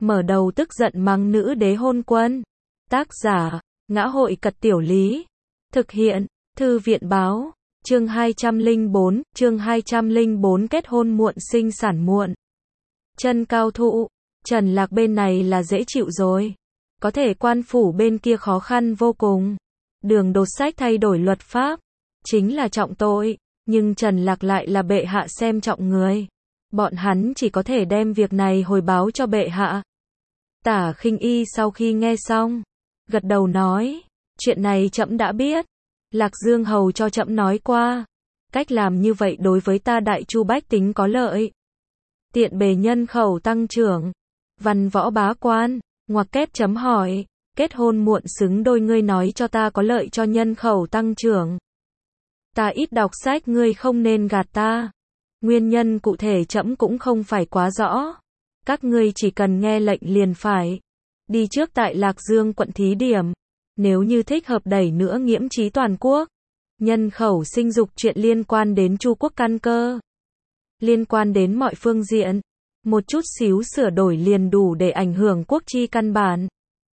mở đầu tức giận mắng nữ đế hôn quân. Tác giả, Ngã hội Cật Tiểu Lý. Thực hiện, Thư viện Báo. Chương 204 kết hôn muộn sinh sản muộn. Chân cao thụ, Trần Lạc bên này là dễ chịu rồi. Có thể quan phủ bên kia khó khăn vô cùng. Đường đột sách thay đổi luật pháp, chính là trọng tội, nhưng Trần Lạc lại là bệ hạ xem trọng người. Bọn hắn chỉ có thể đem việc này hồi báo cho bệ hạ. Tả Khinh Y sau khi nghe xong, gật đầu nói, chuyện này trẫm đã biết. Lạc Dương hầu cho trẫm nói qua, cách làm như vậy đối với ta Đại Chu bách tính có lợi. Tiện bề nhân khẩu tăng trưởng. Văn võ bá quan, ngoặc kép chấm hỏi, kết hôn muộn xứng đôi ngươi nói cho ta có lợi cho nhân khẩu tăng trưởng. Ta ít đọc sách ngươi không nên gạt ta. Nguyên nhân cụ thể trẫm cũng không phải quá rõ. Các ngươi chỉ cần nghe lệnh liền phải. Đi trước tại Lạc Dương quận thí điểm. Nếu như thích hợp đẩy nữa nghiễm trí toàn quốc. Nhân khẩu sinh dục chuyện liên quan đến Chu quốc căn cơ. Liên quan đến mọi phương diện. Một chút xíu sửa đổi liền đủ để ảnh hưởng quốc chi căn bản.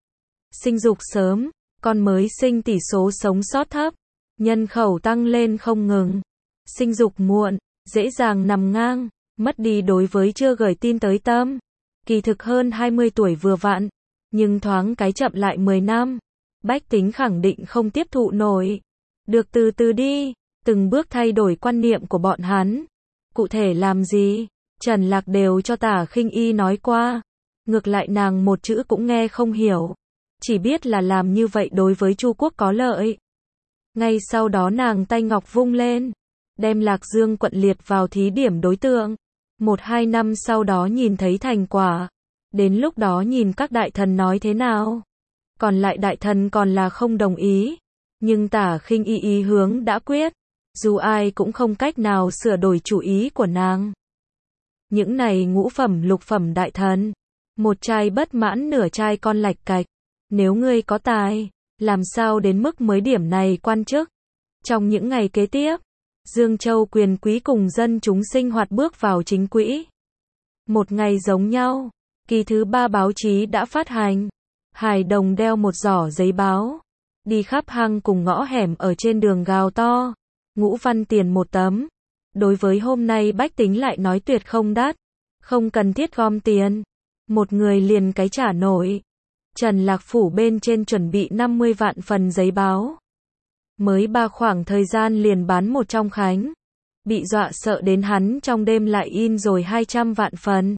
Sinh dục sớm, con mới sinh tỷ số sống sót thấp. Nhân khẩu tăng lên không ngừng. Sinh dục muộn, dễ dàng nằm ngang, mất đi đối với chưa gửi tin tới tâm. Kỳ thực hơn 20 tuổi vừa vặn, nhưng thoáng cái chậm lại 10 năm. Bách tính khẳng định không tiếp thụ nổi. Được từ từ đi, từng bước thay đổi quan niệm của bọn hắn. Cụ thể làm gì, Trần Lạc đều cho Tả Khinh Y nói qua. Ngược lại nàng một chữ cũng nghe không hiểu. Chỉ biết là làm như vậy đối với Chu quốc có lợi. Ngay sau đó nàng tay ngọc vung lên, đem Lạc Dương quận liệt vào thí điểm đối tượng. 1-2 năm sau đó nhìn thấy thành quả. Đến lúc đó nhìn các đại thần nói thế nào. Còn lại đại thần còn là không đồng ý. Nhưng Tả Khinh Y ý hướng đã quyết. Dù ai cũng không cách nào sửa đổi chủ ý của nàng. Những này ngũ phẩm lục phẩm đại thần. Một trai bất mãn nửa trai con lạch cạch. Nếu ngươi có tài, làm sao đến mức mới điểm này quan chức. Trong những ngày kế tiếp, Dương Châu quyền quý cùng dân chúng sinh hoạt bước vào chính quỹ. Một ngày giống nhau, kỳ thứ 3 báo chí đã phát hành. Hải Đồng đeo một giỏ giấy báo, đi khắp hang cùng ngõ hẻm ở trên đường gào to, ngũ văn tiền một tấm. Đối với hôm nay bách tính lại nói tuyệt không đắt, không cần thiết gom tiền, một người liền cái trả nổi. Trần Lạc phủ bên trên chuẩn bị 50 vạn phần giấy báo. Mới 3 khoảng thời gian liền bán một trong khánh. Bị dọa sợ đến hắn trong đêm lại in rồi 200 vạn phần.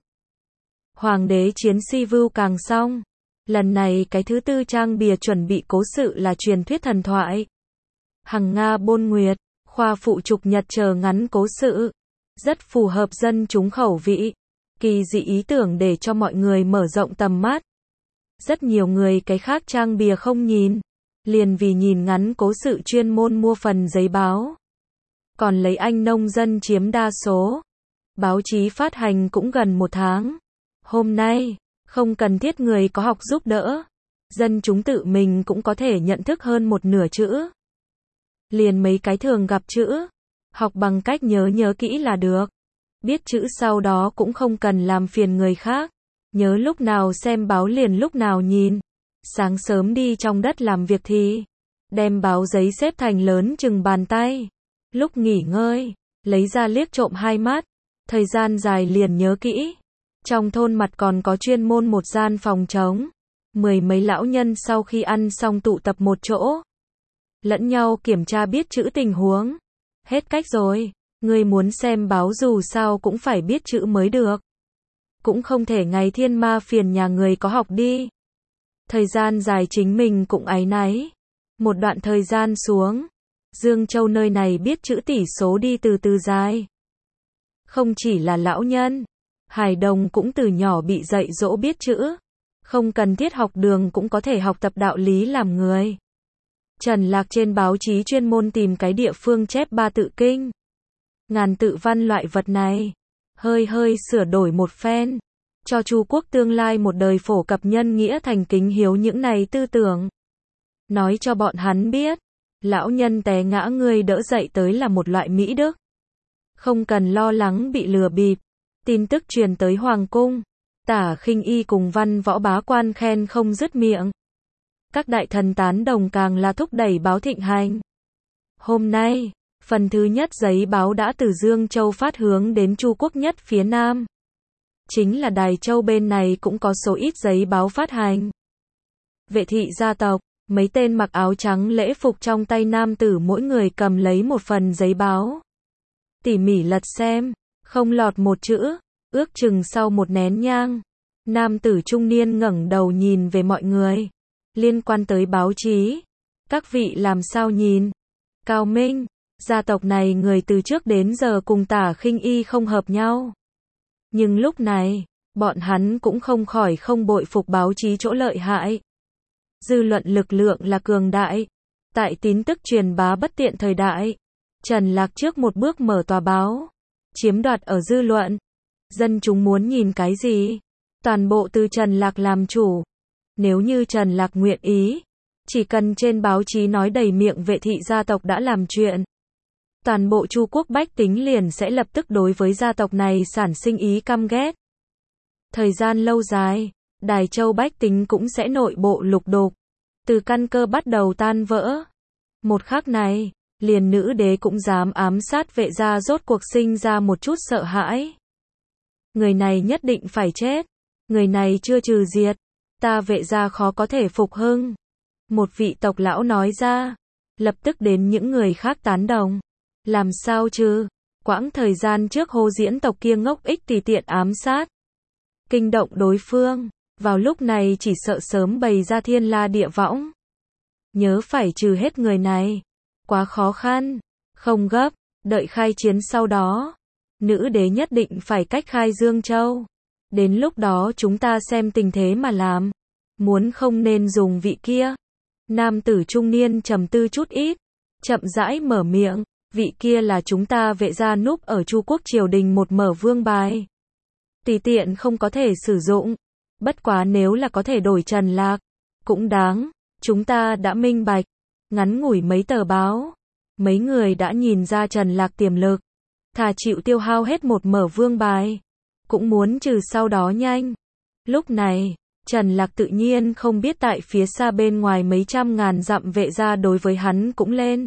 Hoàng đế chiến si vưu càng xong. Lần này cái thứ 4 trang bìa chuẩn bị cố sự là truyền thuyết thần thoại. Hằng Nga Bôn Nguyệt, khoa phụ trục nhật chờ ngắn cố sự. Rất phù hợp dân chúng khẩu vị. Kỳ dị ý tưởng để cho mọi người mở rộng tầm mắt. Rất nhiều người cái khác trang bìa không nhìn. Liền vì nhìn ngắn cố sự chuyên môn mua phần giấy báo. Còn lấy anh nông dân chiếm đa số. Báo chí phát hành cũng gần 1 tháng. Hôm nay, không cần thiết người có học giúp đỡ. Dân chúng tự mình cũng có thể nhận thức hơn một nửa chữ. Liền mấy cái thường gặp chữ. Học bằng cách nhớ kỹ là được. Biết chữ sau đó cũng không cần làm phiền người khác. Nhớ lúc nào xem báo liền lúc nào nhìn. Sáng sớm đi trong đất làm việc thì đem báo giấy xếp thành lớn chừng bàn tay. Lúc nghỉ ngơi, lấy ra liếc trộm 2 mắt. Thời gian dài liền nhớ kỹ. Trong thôn mặt còn có chuyên môn một gian phòng trống. 10 mấy lão nhân sau khi ăn xong tụ tập một chỗ. Lẫn nhau kiểm tra biết chữ tình huống. Hết cách rồi, người muốn xem báo dù sao cũng phải biết chữ mới được. Cũng không thể ngày thiên ma phiền nhà người có học đi. Thời gian dài chính mình cũng áy náy. Một đoạn thời gian xuống, Dương Châu nơi này biết chữ tỷ số đi từ từ dài. Không chỉ là lão nhân, Hải Đồng cũng từ nhỏ bị dạy dỗ biết chữ. Không cần thiết học đường cũng có thể học tập đạo lý làm người. Trần Lạc trên báo chí chuyên môn tìm cái địa phương chép 3 tự kinh. Ngàn tự văn loại vật này. Hơi sửa đổi một phen. Cho Chu quốc tương lai một đời phổ cập nhân nghĩa thành kính hiếu những này tư tưởng. Nói cho bọn hắn biết. Lão nhân té ngã ngươi đỡ dậy tới là một loại mỹ đức. Không cần lo lắng bị lừa bịp. Tin tức truyền tới Hoàng cung. Tả Khinh Y cùng văn võ bá quan khen không dứt miệng. Các đại thần tán đồng càng là thúc đẩy báo thịnh hành. Hôm nay, phần thứ nhất giấy báo đã từ Dương Châu phát hướng đến Chu Quốc nhất phía Nam. Chính là Đài Châu bên này cũng có số ít giấy báo phát hành. Vệ thị gia tộc, mấy tên mặc áo trắng lễ phục trong tay nam tử mỗi người cầm lấy một phần giấy báo. Tỉ mỉ lật xem, không lọt một chữ, ước chừng sau một nén nhang. Nam tử trung niên ngẩng đầu nhìn về mọi người. Liên quan tới báo chí. Các vị làm sao nhìn? Cao Minh, gia tộc này người từ trước đến giờ cùng Tả Khinh Y không hợp nhau. Nhưng lúc này, bọn hắn cũng không khỏi không bội phục báo chí chỗ lợi hại. Dư luận lực lượng là cường đại. Tại tin tức truyền bá bất tiện thời đại, Trần Lạc trước một bước mở tòa báo, chiếm đoạt ở dư luận. Dân chúng muốn nhìn cái gì? Toàn bộ từ Trần Lạc làm chủ. Nếu như Trần Lạc nguyện ý, chỉ cần trên báo chí nói đầy miệng vệ thị gia tộc đã làm chuyện, toàn bộ Chu Quốc bách tính liền sẽ lập tức đối với gia tộc này sản sinh ý căm ghét. Thời gian lâu dài, Đài Châu bách tính cũng sẽ nội bộ lục đục, từ căn cơ bắt đầu tan vỡ. Một khắc này, liền nữ đế cũng dám ám sát vệ gia, rốt cuộc sinh ra một chút sợ hãi. Người này nhất định phải chết, người này chưa trừ diệt, ta vệ gia khó có thể phục hưng. Một vị tộc lão nói ra, lập tức đến những người khác tán đồng. Làm sao chứ? Quãng thời gian trước Hồ Diễn tộc kia ngốc ích tùy tiện ám sát, kinh động đối phương, vào lúc này chỉ sợ sớm bày ra thiên la địa võng. Nhớ phải trừ hết người này, quá khó khăn, không gấp, đợi khai chiến sau đó, nữ đế nhất định phải cách khai Dương Châu. Đến lúc đó chúng ta xem tình thế mà làm, muốn không nên dùng vị kia. Nam tử trung niên trầm tư chút ít, chậm rãi mở miệng, vị kia là chúng ta vệ gia núp ở Chu Quốc triều đình một mở vương bài. Tùy tiện không có thể sử dụng, bất quá nếu là có thể đổi Trần Lạc, cũng đáng, chúng ta đã minh bạch. Ngắn ngủi mấy tờ báo, mấy người đã nhìn ra Trần Lạc tiềm lực, thà chịu tiêu hao hết một mở vương bài, cũng muốn trừ sau đó nhanh. Lúc này, Trần Lạc tự nhiên không biết tại phía xa bên ngoài mấy trăm ngàn dặm vệ gia đối với hắn cũng lên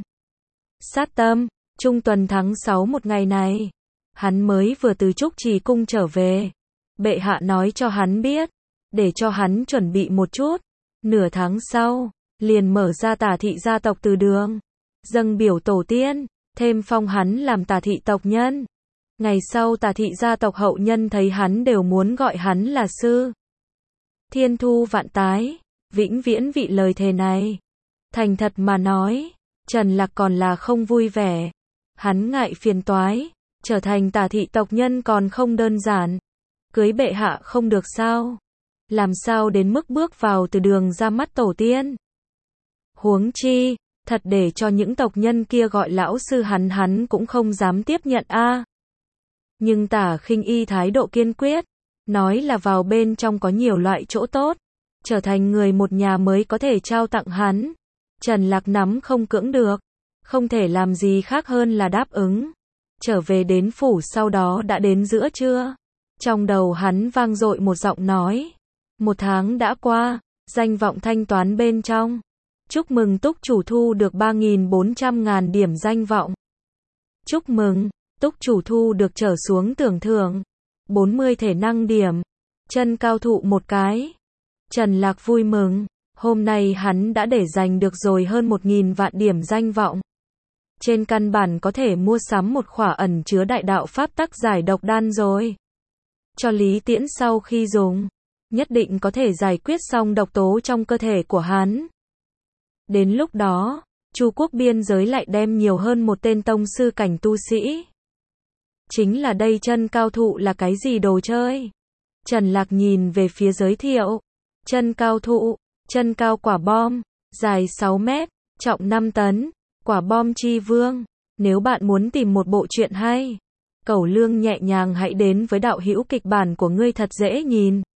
sát tâm. Trung tuần tháng 6 một ngày này, hắn mới vừa từ Trúc Trì cung trở về. Bệ hạ nói cho hắn biết, để cho hắn chuẩn bị một chút. Nửa tháng sau, liền mở ra Tả thị gia tộc từ đường, dâng biểu tổ tiên, thêm phong hắn làm Tả thị tộc nhân. Ngày sau Tả thị gia tộc hậu nhân thấy hắn đều muốn gọi hắn là sư. Thiên thu vạn tái, vĩnh viễn vị lời thề này. Thành thật mà nói, Trần Lạc còn là không vui vẻ. Hắn ngại phiền toái, trở thành Tả thị tộc nhân còn không đơn giản. Cưới bệ hạ không được sao? Làm sao đến mức bước vào từ đường ra mắt tổ tiên? Huống chi, thật để cho những tộc nhân kia gọi lão sư hắn cũng không dám tiếp nhận a. Nhưng Tả Khinh Y thái độ kiên quyết, nói là vào bên trong có nhiều loại chỗ tốt, trở thành người một nhà mới có thể trao tặng hắn. Trần Lạc nắm không cưỡng được, không thể làm gì khác hơn là đáp ứng. Trở về đến phủ sau đó đã đến giữa trưa. Trong đầu hắn vang dội một giọng nói. Một tháng đã qua, danh vọng thanh toán bên trong. Chúc mừng Túc chủ thu được 3.400.000 điểm danh vọng. Chúc mừng, Túc chủ thu được trở xuống tưởng thưởng 40 thể năng điểm. Chân cao thụ một cái. Trần Lạc vui mừng, hôm nay hắn đã để dành được rồi hơn 1.000 vạn điểm danh vọng. Trên căn bản có thể mua sắm một khỏa ẩn chứa đại đạo pháp tắc giải độc đan rồi. Cho Lý Tiễn sau khi dùng, nhất định có thể giải quyết xong độc tố trong cơ thể của hắn. Đến lúc đó, Chu Quốc biên giới lại đem nhiều hơn một tên tông sư cảnh tu sĩ. Chính là đây chân cao thụ là cái gì đồ chơi? Trần Lạc nhìn về phía giới thiệu. Chân cao thụ, chân cao quả bom, dài 6 mét, trọng 5 tấn, quả bom chi vương. Nếu bạn muốn tìm một bộ truyện hay, Cẩu Lương nhẹ nhàng hãy đến với đạo hữu kịch bản của ngươi thật dễ nhìn.